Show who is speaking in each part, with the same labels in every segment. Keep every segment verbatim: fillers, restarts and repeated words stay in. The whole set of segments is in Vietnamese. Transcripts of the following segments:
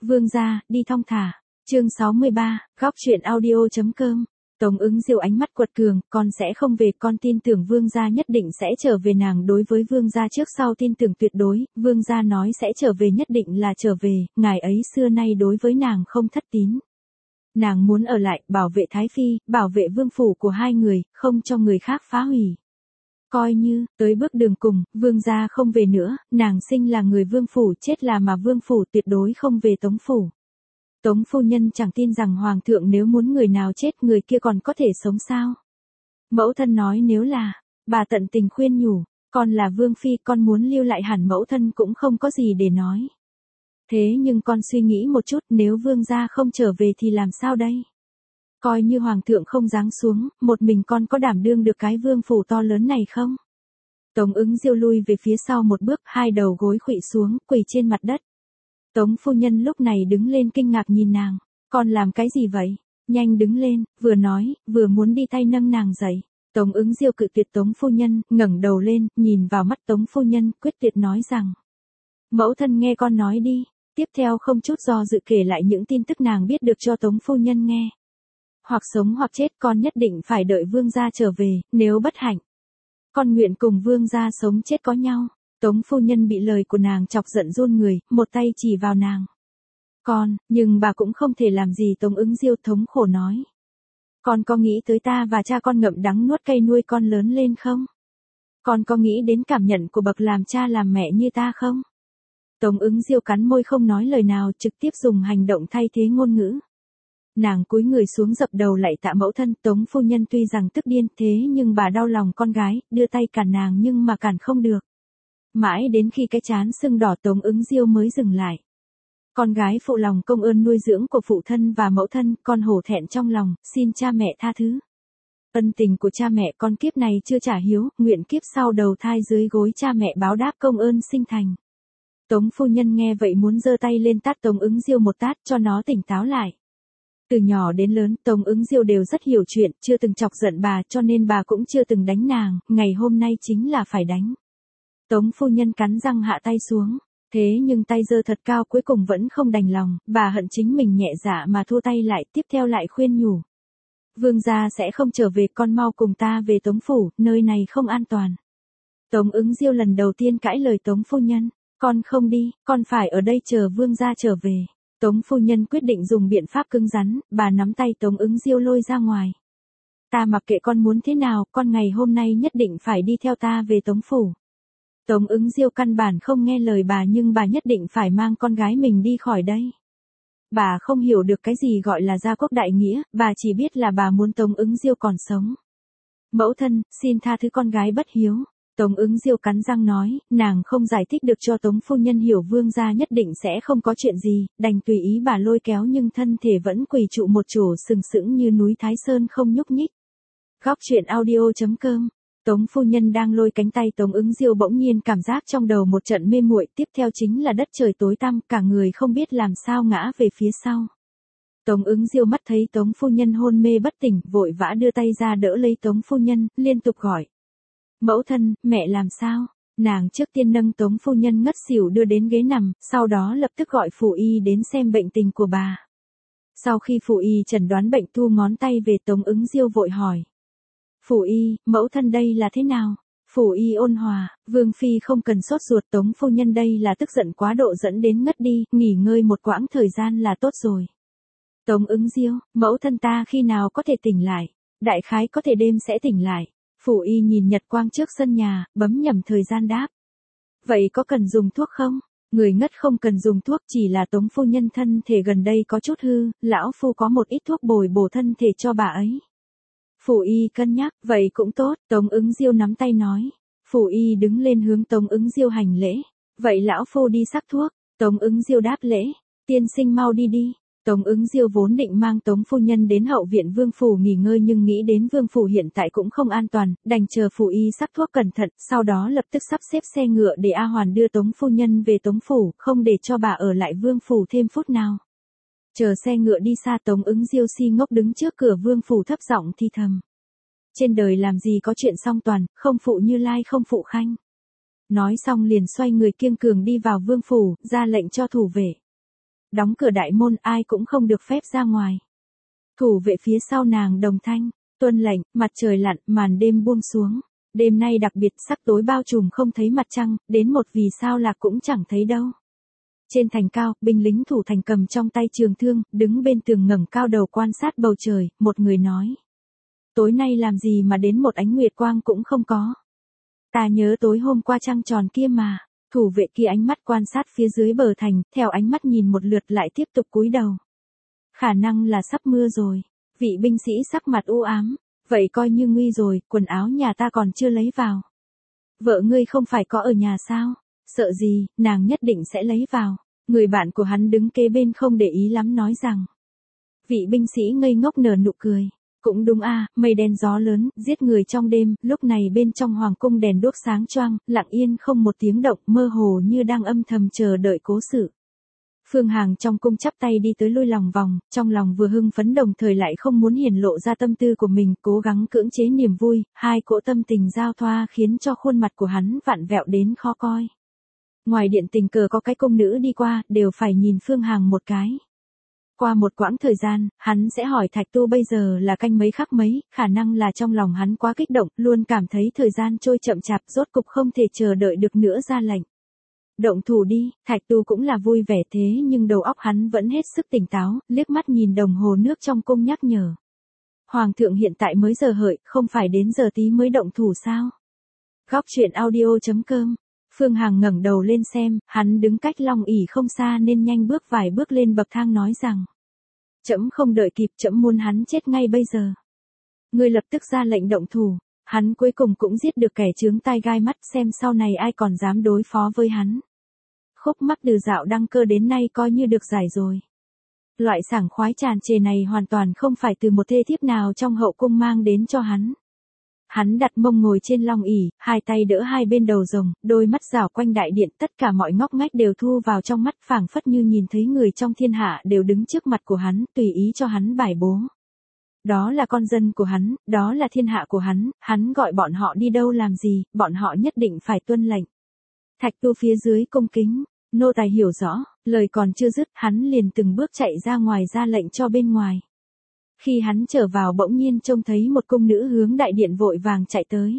Speaker 1: Vương gia, đi thong thả. Chương sáu mươi ba, góc truyện audio.com. Tống Ứng Diêu ánh mắt quật cường, con sẽ không về, con tin tưởng Vương gia nhất định sẽ trở về. Nàng đối với Vương gia trước sau tin tưởng tuyệt đối, Vương gia nói sẽ trở về nhất định là trở về, ngài ấy xưa nay đối với nàng không thất tín. Nàng muốn ở lại, bảo vệ Thái Phi, bảo vệ vương phủ của hai người, không cho người khác phá hủy. Coi như, tới bước đường cùng, Vương gia không về nữa, nàng sinh là người vương phủ, chết là mà vương phủ, tuyệt đối không về Tống phủ. Tống phu nhân chẳng tin rằng hoàng thượng nếu muốn người nào chết người kia còn có thể sống sao. Mẫu thân nói nếu là, bà tận tình khuyên nhủ, con là vương phi, con muốn lưu lại hẳn mẫu thân cũng không có gì để nói. Thế nhưng con suy nghĩ một chút, nếu vương gia không trở về thì làm sao đây? Coi như hoàng thượng không giáng xuống, một mình con có đảm đương được cái vương phủ to lớn này không? Tống Ứng Diêu lui về phía sau một bước, hai đầu gối khuỵu xuống, quỳ trên mặt đất. Tống phu nhân lúc này đứng lên kinh ngạc nhìn nàng, con làm cái gì vậy? Nhanh đứng lên, vừa nói, vừa muốn đi tay nâng nàng dậy. Tống Ứng Diêu cự tuyệt Tống phu nhân, ngẩng đầu lên, nhìn vào mắt Tống phu nhân, quyết tuyệt nói rằng: Mẫu thân nghe con nói đi. Tiếp theo không chút do dự kể lại những tin tức nàng biết được cho Tống phu nhân nghe. Hoặc sống hoặc chết, con nhất định phải đợi vương gia trở về, nếu bất hạnh, con nguyện cùng vương gia sống chết có nhau. Tống phu nhân bị lời của nàng chọc giận run người, một tay chỉ vào nàng. Con, nhưng bà cũng không thể làm gì. Tống Ứng Diêu thống khổ nói. Con có nghĩ tới ta và cha con ngậm đắng nuốt cay nuôi con lớn lên không? Con có nghĩ đến cảm nhận của bậc làm cha làm mẹ như ta không? Tống Ứng Diêu cắn môi không nói lời nào, trực tiếp dùng hành động thay thế ngôn ngữ. Nàng cúi người xuống dập đầu lạy tạ mẫu thân. Tống phu nhân tuy rằng tức điên, thế nhưng bà đau lòng con gái, đưa tay cản nàng nhưng mà cản không được. Mãi đến khi cái trán sưng đỏ Tống Ứng Diêu mới dừng lại. Con gái phụ lòng công ơn nuôi dưỡng của phụ thân và mẫu thân, con hổ thẹn trong lòng, xin cha mẹ tha thứ. Ân tình của cha mẹ con kiếp này chưa trả hiếu, nguyện kiếp sau đầu thai dưới gối cha mẹ báo đáp công ơn sinh thành. Tống phu nhân nghe vậy muốn giơ tay lên tát Tống Ứng Diêu một tát cho nó tỉnh táo lại. Từ nhỏ đến lớn, Tống Ứng Diêu đều rất hiểu chuyện, chưa từng chọc giận bà cho nên bà cũng chưa từng đánh nàng, ngày hôm nay chính là phải đánh. Tống phu nhân cắn răng hạ tay xuống, thế nhưng tay giơ thật cao cuối cùng vẫn không đành lòng, bà hận chính mình nhẹ dạ mà thua tay lại, tiếp theo lại khuyên nhủ. Vương gia sẽ không trở về, con mau cùng ta về Tống phủ, nơi này không an toàn. Tống Ứng Diêu lần đầu tiên cãi lời Tống phu nhân. Con không đi, con phải ở đây chờ vương gia trở về. Tống phu nhân quyết định dùng biện pháp cứng rắn, bà nắm tay Tống Ứng Diêu lôi ra ngoài. Ta mặc kệ con muốn thế nào, con ngày hôm nay nhất định phải đi theo ta về Tống phủ. Tống Ứng Diêu căn bản không nghe lời bà nhưng bà nhất định phải mang con gái mình đi khỏi đây. Bà không hiểu được cái gì gọi là gia quốc đại nghĩa, bà chỉ biết là bà muốn Tống Ứng Diêu còn sống. Mẫu thân, xin tha thứ con gái bất hiếu. Tống Ứng Diêu cắn răng nói, nàng không giải thích được cho Tống phu nhân hiểu vương gia nhất định sẽ không có chuyện gì, đành tùy ý bà lôi kéo nhưng thân thể vẫn quỳ trụ một chỗ sừng sững như núi Thái Sơn không nhúc nhích. Góc truyện audio.com. Tống phu nhân đang lôi cánh tay Tống Ứng Diêu bỗng nhiên cảm giác trong đầu một trận mê muội, tiếp theo chính là đất trời tối tăm, cả người không biết làm sao ngã về phía sau. Tống Ứng Diêu mắt thấy Tống phu nhân hôn mê bất tỉnh, vội vã đưa tay ra đỡ lấy Tống phu nhân, liên tục gọi. Mẫu thân, mẹ làm sao? Nàng trước tiên nâng Tống phu nhân ngất xỉu đưa đến ghế nằm, sau đó lập tức gọi phủ y đến xem bệnh tình của bà. Sau khi phủ y chẩn đoán bệnh thu ngón tay về Tống Ứng Diêu vội hỏi. Phủ y, mẫu thân đây là thế nào? Phủ y ôn hòa, vương phi không cần sốt ruột, Tống phu nhân đây là tức giận quá độ dẫn đến ngất đi, nghỉ ngơi một quãng thời gian là tốt rồi. Tống Ứng Diêu, mẫu thân ta khi nào có thể tỉnh lại? Đại khái có thể đêm sẽ tỉnh lại. Phủ y nhìn nhật quang trước sân nhà, bấm nhầm thời gian đáp. Vậy có cần dùng thuốc không? Người ngất không cần dùng thuốc, chỉ là Tống phu nhân thân thể gần đây có chút hư, lão phu có một ít thuốc bồi bổ thân thể cho bà ấy. Phủ y cân nhắc, vậy cũng tốt, Tống Ứng Diêu nắm tay nói. Phủ y đứng lên hướng Tống Ứng Diêu hành lễ. Vậy lão phu đi sắc thuốc. Tống Ứng Diêu đáp lễ. Tiên sinh mau đi đi. Tống Ứng Diêu vốn định mang Tống phu nhân đến hậu viện vương phủ nghỉ ngơi nhưng nghĩ đến vương phủ hiện tại cũng không an toàn, đành chờ phủ y sắc thuốc cẩn thận, sau đó lập tức sắp xếp xe ngựa để A Hoàn đưa Tống phu nhân về Tống phủ, không để cho bà ở lại vương phủ thêm phút nào. Chờ xe ngựa đi xa, Tống Ứng Diêu si ngốc đứng trước cửa vương phủ thấp giọng thì thầm. Trên đời làm gì có chuyện song toàn, không phụ Như Lai không phụ Khanh. Nói xong liền xoay người kiêng cường đi vào vương phủ, ra lệnh cho thủ vệ. đóng cửa đại môn, ai cũng không được phép ra ngoài. Thủ vệ phía sau nàng đồng thanh, tuân lệnh, mặt trời lặn, màn đêm buông xuống. Đêm nay đặc biệt sắc tối bao trùm không thấy mặt trăng, đến một vì sao lạc cũng chẳng thấy đâu. Trên thành cao, binh lính thủ thành cầm trong tay trường thương, đứng bên tường ngẩng cao đầu quan sát bầu trời, một người nói. Tối nay làm gì mà đến một ánh nguyệt quang cũng không có. Ta nhớ tối hôm qua trăng tròn kia mà. Thủ vệ kia ánh mắt quan sát phía dưới bờ thành, theo ánh mắt nhìn một lượt lại tiếp tục cúi đầu. Khả năng là sắp mưa rồi. Vị binh sĩ sắc mặt u ám. Vậy coi như nguy rồi, quần áo nhà ta còn chưa lấy vào. Vợ ngươi không phải có ở nhà sao? Sợ gì, nàng nhất định sẽ lấy vào. Người bạn của hắn đứng kế bên không để ý lắm nói rằng. Vị binh sĩ ngây ngốc nở nụ cười. Cũng đúng a, mây đen gió lớn, giết người trong đêm, lúc này bên trong hoàng cung đèn đuốc sáng choang, lặng yên không một tiếng động, mơ hồ như đang âm thầm chờ đợi cố sự. Phương Hằng trong cung chắp tay đi tới lui lòng vòng, trong lòng vừa hưng phấn đồng thời lại không muốn hiển lộ ra tâm tư của mình, cố gắng cưỡng chế niềm vui, hai cỗ tâm tình giao thoa khiến cho khuôn mặt của hắn vặn vẹo đến khó coi. Ngoài điện tình cờ có cái cung nữ đi qua, đều phải nhìn Phương Hằng một cái. Qua một quãng thời gian, hắn sẽ hỏi Thạch Tu bây giờ là canh mấy khắc mấy, khả năng là trong lòng hắn quá kích động, luôn cảm thấy thời gian trôi chậm chạp, rốt cục không thể chờ đợi được nữa ra lệnh. Động thủ đi, Thạch Tu cũng là vui vẻ thế nhưng đầu óc hắn vẫn hết sức tỉnh táo, liếc mắt nhìn đồng hồ nước trong cung nhắc nhở. Hoàng thượng hiện tại mới giờ hợi, không phải đến giờ tí mới động thủ sao? Góc truyện audio chấm com. Phương Hằng ngẩng đầu lên xem, hắn đứng cách Long ỷ không xa nên nhanh bước vài bước lên bậc thang nói rằng. Trẫm không đợi kịp, trẫm muốn hắn chết ngay bây giờ. Ngươi lập tức ra lệnh động thủ, hắn cuối cùng cũng giết được kẻ chướng tai gai mắt, xem sau này ai còn dám đối phó với hắn. Khúc mắc từ dạo đăng cơ đến nay coi như được giải rồi. Loại sảng khoái tràn trề này hoàn toàn không phải từ một thê thiếp nào trong hậu cung mang đến cho hắn. Hắn đặt mông ngồi trên long ỷ, hai tay đỡ hai bên đầu rồng, đôi mắt rảo quanh đại điện, tất cả mọi ngóc ngách đều thu vào trong mắt, phảng phất như nhìn thấy người trong thiên hạ đều đứng trước mặt của hắn, tùy ý cho hắn bài bố. Đó là con dân của hắn, đó là thiên hạ của hắn, hắn gọi bọn họ đi đâu làm gì, bọn họ nhất định phải tuân lệnh. Thạch Tu phía dưới cung kính, nô tài hiểu rõ, lời còn chưa dứt, hắn liền từng bước chạy ra ngoài ra lệnh cho bên ngoài. Khi hắn trở vào bỗng nhiên trông thấy một cung nữ hướng đại điện vội vàng chạy tới.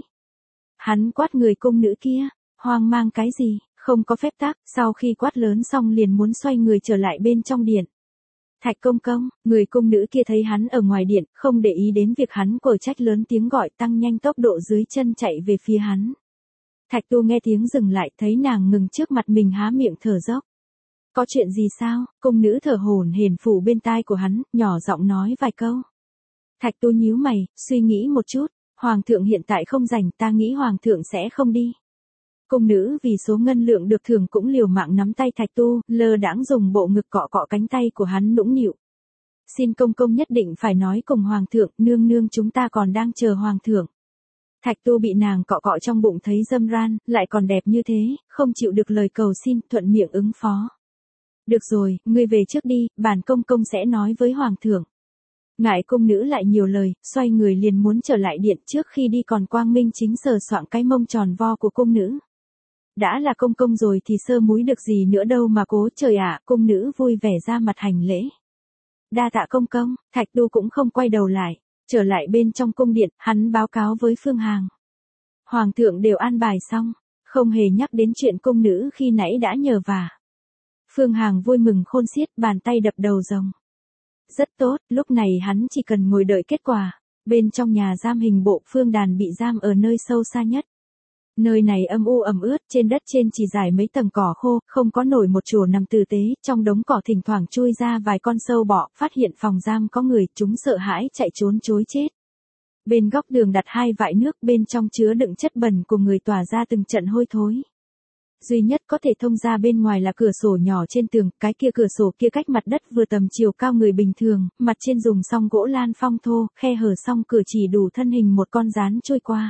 Speaker 1: Hắn quát người cung nữ kia, hoang mang cái gì, không có phép tắc, sau khi quát lớn xong liền muốn xoay người trở lại bên trong điện. Thạch công công, người cung nữ kia thấy hắn ở ngoài điện, không để ý đến việc hắn quở trách lớn tiếng gọi, tăng nhanh tốc độ dưới chân chạy về phía hắn. Thạch Tu nghe tiếng dừng lại, thấy nàng ngừng trước mặt mình há miệng thở dốc. Có chuyện gì sao? Cung nữ thở hổn hển phủ bên tai của hắn, nhỏ giọng nói vài câu. Thạch Tu nhíu mày, suy nghĩ một chút, hoàng thượng hiện tại không rảnh, ta nghĩ hoàng thượng sẽ không đi. Cung nữ vì số ngân lượng được thưởng cũng liều mạng nắm tay Thạch Tu, lơ đãng dùng bộ ngực cọ cọ cánh tay của hắn nũng nịu. Xin công công nhất định phải nói cùng hoàng thượng, nương nương chúng ta còn đang chờ hoàng thượng. Thạch Tu bị nàng cọ cọ trong bụng thấy dâm ran, lại còn đẹp như thế, không chịu được lời cầu xin, thuận miệng ứng phó. Được rồi, ngươi về trước đi, bản công công sẽ nói với hoàng thượng. Ngại cung nữ lại nhiều lời, xoay người liền muốn trở lại điện, trước khi đi còn quang minh chính sờ soạng cái mông tròn vo của cung nữ. Đã là công công rồi thì sơ múi được gì nữa đâu mà cố, trời ạ, cung nữ vui vẻ ra mặt hành lễ. Đa tạ công công, Thạch Tu cũng không quay đầu lại, trở lại bên trong cung điện, hắn báo cáo với Phương Hằng. Hoàng thượng đều an bài xong, không hề nhắc đến chuyện cung nữ khi nãy đã nhờ vả. Phương Hằng vui mừng khôn xiết, bàn tay đập đầu rồng. Rất tốt, lúc này hắn chỉ cần ngồi đợi kết quả. Bên trong nhà giam hình bộ, Phương Đàn bị giam ở nơi sâu xa nhất. Nơi này âm u ẩm ướt, trên đất trên chỉ rải mấy tầng cỏ khô, không có nổi một chùa nằm tử tế, trong đống cỏ thỉnh thoảng chui ra vài con sâu bọ, phát hiện phòng giam có người, chúng sợ hãi chạy trốn chối chết. Bên góc đường đặt hai vại nước, bên trong chứa đựng chất bẩn của người tỏa ra từng trận hôi thối. Duy nhất có thể thông ra bên ngoài là cửa sổ nhỏ trên tường, cái kia cửa sổ kia cách mặt đất vừa tầm chiều cao người bình thường, mặt trên dùng song gỗ lan phong thô, khe hở song cửa chỉ đủ thân hình một con rán trôi qua.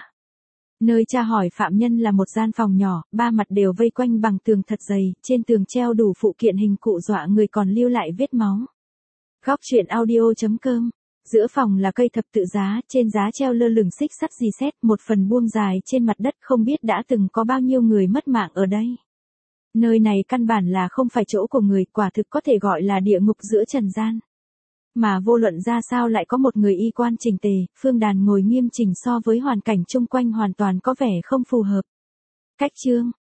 Speaker 1: Nơi tra hỏi phạm nhân là một gian phòng nhỏ, ba mặt đều vây quanh bằng tường thật dày, trên tường treo đủ phụ kiện hình cụ dọa người còn lưu lại vết máu. Góc truyện audio chấm com. Giữa phòng là cây thập tự giá, trên giá treo lơ lửng xích sắt rì sét, một phần buông dài trên mặt đất, không biết đã từng có bao nhiêu người mất mạng ở đây. Nơi này căn bản là không phải chỗ của người, quả thực có thể gọi là địa ngục giữa trần gian. Mà vô luận ra sao lại có một người y quan chỉnh tề, Phương Đàn ngồi nghiêm chỉnh so với hoàn cảnh chung quanh hoàn toàn có vẻ không phù hợp. Cách chương